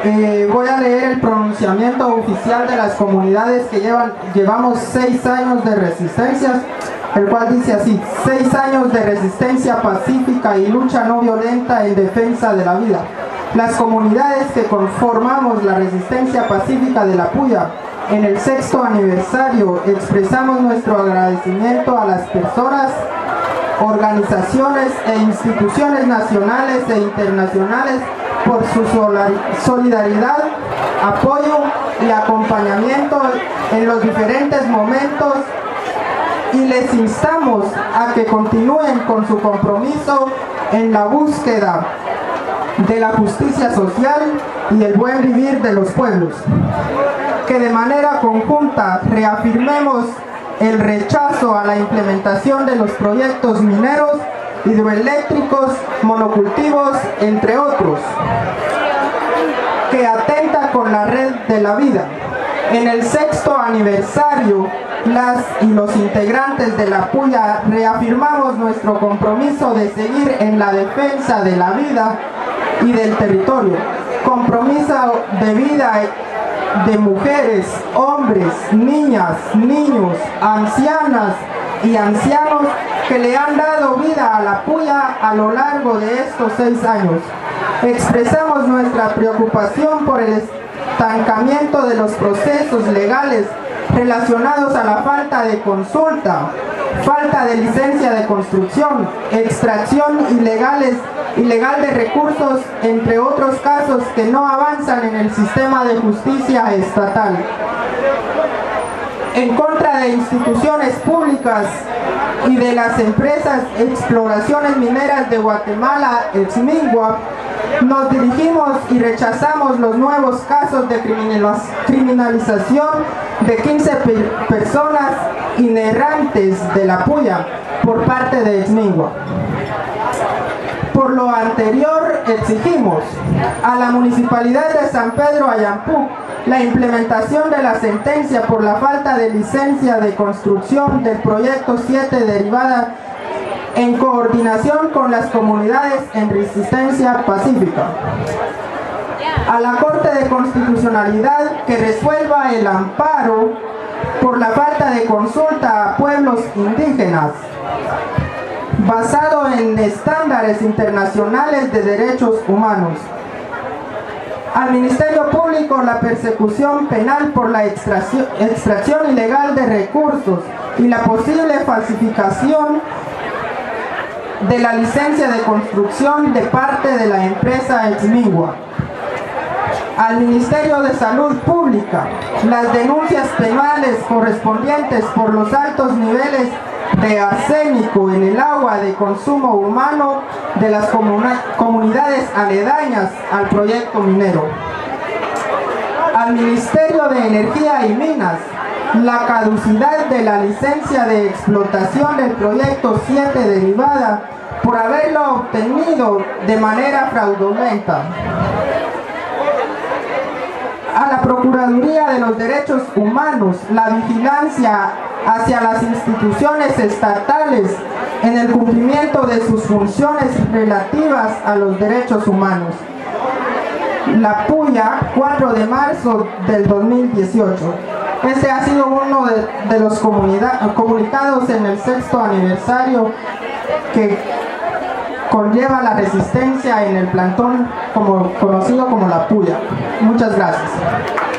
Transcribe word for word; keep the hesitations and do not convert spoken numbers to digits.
Eh, voy a leer el pronunciamiento oficial de las comunidades que llevan, llevamos seis años de resistencias, el cual dice así: seis años de resistencia pacífica y lucha no violenta en defensa de la vida. Las comunidades que conformamos la resistencia pacífica de la Puya, en el sexto aniversario, expresamos nuestro agradecimiento a las personas, organizaciones e instituciones nacionales e internacionales por su solidaridad, apoyo y acompañamiento en los diferentes momentos, y les instamos a que continúen con su compromiso en la búsqueda de la justicia social y el buen vivir de los pueblos. Que de manera conjunta reafirmemos el rechazo a la implementación de los proyectos mineros, hidroeléctricos, monocultivos, entre otros, que atenta con la red de la vida. En el sexto aniversario, las y los integrantes de la Puya reafirmamos nuestro compromiso de seguir en la defensa de la vida y del territorio, compromiso de vida de mujeres, hombres, niñas, niños, ancianas y ancianos que le han dado vida a la Puya a lo largo de estos seis años. Expresamos nuestra preocupación por el estancamiento de los procesos legales relacionados a la falta de consulta, falta de licencia de construcción, extracción ilegales, ilegal de recursos, entre otros casos que no avanzan en el sistema de justicia estatal. En contra de instituciones públicas y de las empresas Exploraciones Mineras de Guatemala, Exmingua, nos dirigimos y rechazamos los nuevos casos de criminalización de quince personas inerrantes de la Puya por parte de Exmingua. Por lo anterior, exigimos a la Municipalidad de San Pedro Ayampú la implementación de la sentencia por la falta de licencia de construcción del proyecto siete derivada en coordinación con las comunidades en resistencia pacífica. A la Corte de Constitucionalidad que resuelva el amparo por la falta de consulta a pueblos indígenas, basado en estándares internacionales de derechos humanos. Al Ministerio Público la persecución penal por la extracción, extracción ilegal de recursos y la posible falsificación de la licencia de construcción de parte de la empresa Exmingua. Al Ministerio de Salud Pública las denuncias penales correspondientes por los altos niveles de arsénico en el agua de consumo humano de las comunidades aledañas al proyecto minero. Al Ministerio de Energía y Minas, la caducidad de la licencia de explotación del proyecto siete derivada por haberlo obtenido de manera fraudulenta. A la Procuraduría de los Derechos Humanos, la vigilancia hacia las instituciones estatales en el cumplimiento de sus funciones relativas a los derechos humanos. La Puya, cuatro de marzo del dos mil dieciocho. Este ha sido uno de, de los comunicados en el sexto aniversario que conlleva la resistencia en el plantón como, conocido como la Puya. Muchas gracias.